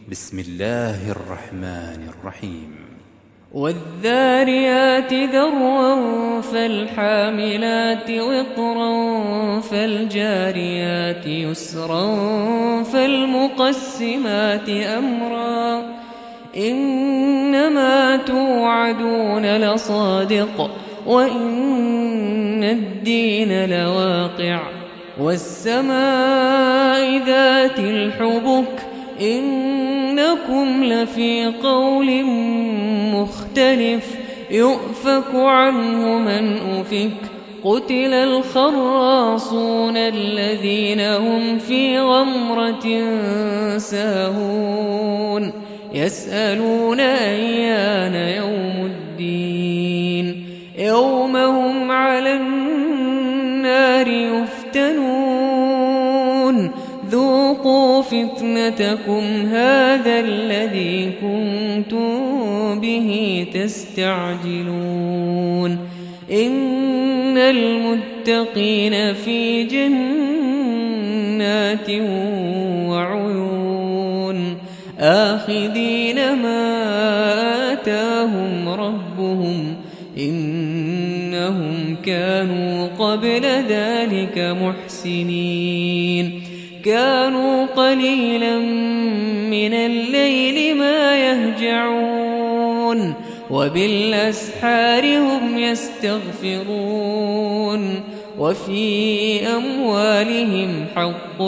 بسم الله الرحمن الرحيم والذاريات ذروا فالحاملات وقرا فالجاريات يسرا فالمقسمات أمرا إنما توعدون لصادق وإن الدين لواقع والسماء ذات الحبك إنكم لفي قول مختلف يؤفك عنه من أفك قتل الخراصون الذين هم في غمرة ساهون يسألون أيان يوم الدين يوم هم على النار يفتنون ذوقوا فتنتكم هذا الذي كنتم به تستعجلون إن المتقين في جنات وعيون آخذين ما آتاهم ربهم إنهم كانوا قبل ذلك محسنين كانوا قليلا من الليل ما يهجعون وبالأسحار هم يستغفرون وفي أموالهم حق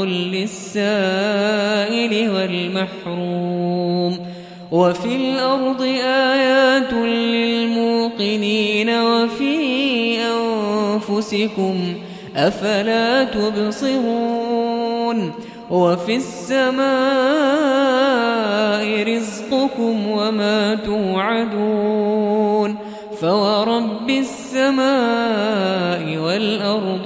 للسائل والمحروم وفي الأرض آيات للموقنين وفي أنفسكم أفلا تبصرون وفي السماء رزقكم وما توعدون فورب السماء والأرض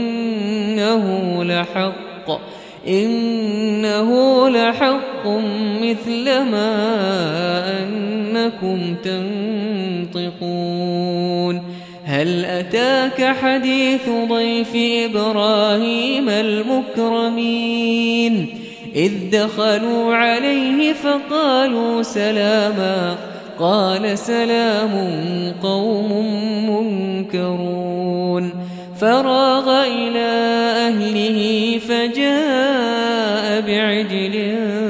إنه لحق مثل ما أنكم تنطقون هل أتاك حديث ضيف إبراهيم المكرمين إذ دخلوا عليه فقالوا سلاما قال سلام قوم منكرون فراغ إلى أهله فجاء بعجل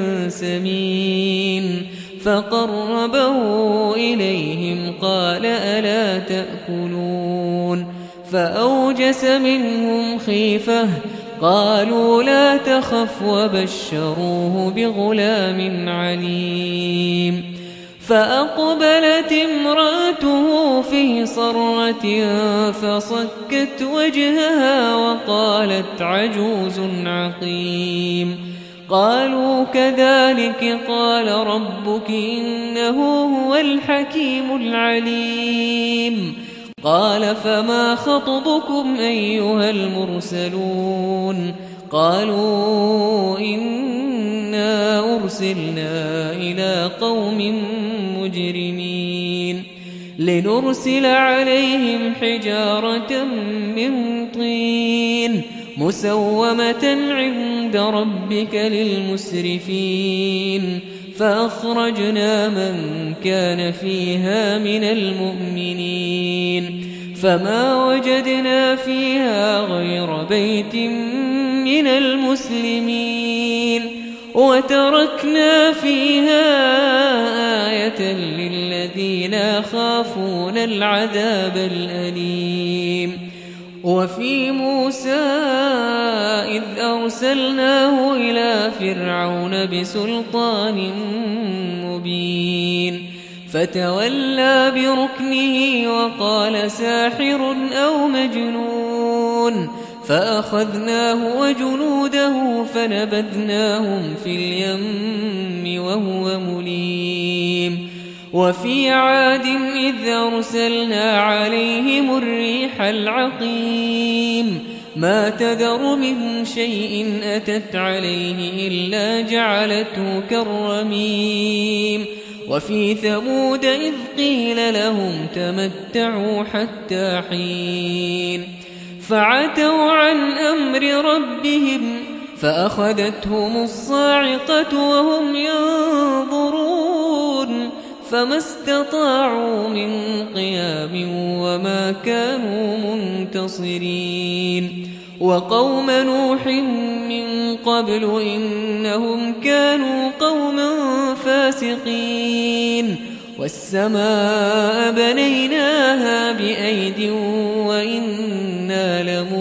سمين فقربه إليهم قال ألا تأكلون فأوجس منهم خيفة قالوا لا تخف وبشروه بغلام عليم فأقبلت امرأته في صرة فصكت وجهها وقالت عجوز عقيم قالوا كذلك قال ربك إنه هو الحكيم العليم قال فما خطبكم أيها المرسلون قالوا إنا أرسلنا إلى قوم مجرمين لنرسل عليهم حجارة من طين مسومة عند ربك للمسرفين فأخرجنا من كان فيها من المؤمنين فما وجدنا فيها غير بيت من المسلمين وتركنا فيها آية للذين يخافون العذاب الأليم وفي موسى إذ أرسلناه إلى فرعون بسلطان مبين فتولى بركنه وقال ساحر أو مجنون فأخذناه وجنوده فنبذناهم في اليم وهو مليم وفي عاد إذ أرسلنا عليهم الريح العقيم ما تذر من شيء أتت عليه إلا جعلته كالرميم وفي ثمود إذ قيل لهم تمتعوا حتى حين فعتوا عن أمر ربهم فأخذتهم الصاعقة وهم ينظرون فما استطاعوا من قيام وما كانوا منتصرين وقوم نوح من قبل إنهم كانوا قوما فاسقين والسماء بنيناها بأيد وإنا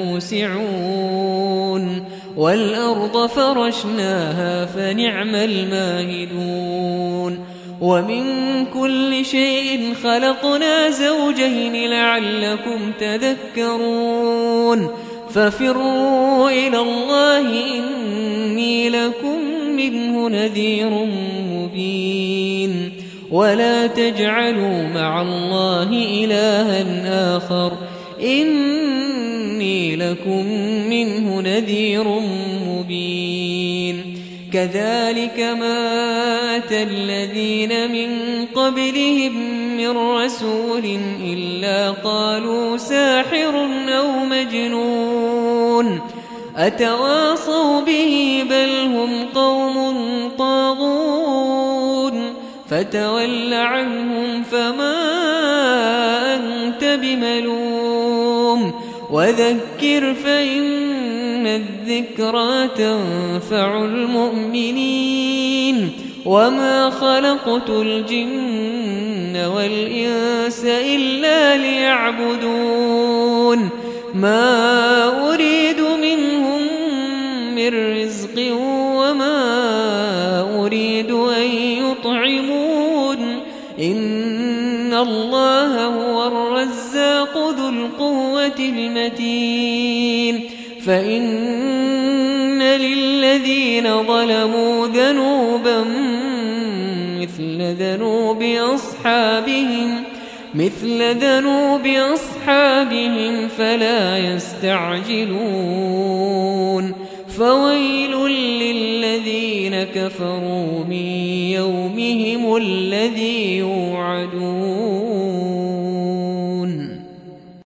لموسعون والأرض فرشناها فنعم الماهدون ومن كل شيء خلقنا زوجين لعلكم تذكرون ففروا إلى الله إني لكم منه نذير مبين ولا تجعلوا مع الله إلها آخر إني لكم منه نذير مبين كذلك ما أتى الذين من قبلهم من رسول إلا قالوا ساحر أو مجنون أتواصوا به بل هم قوم طاغون فتول عنهم فما أنت بملوم وذكر فإن الذكرى تنفع المؤمنين وما خلقت الجن والإنس إلا ليعبدون ما أريد منهم من رزق وما أريد أن يطعمون إن الله هو الرزاق ذو القوة المتين فإن للذين ظلموا ذنوبا مثل ذنوب أصحابهم فلا يستعجلون فويل للذين كفروا من يومهم الذي يوعدون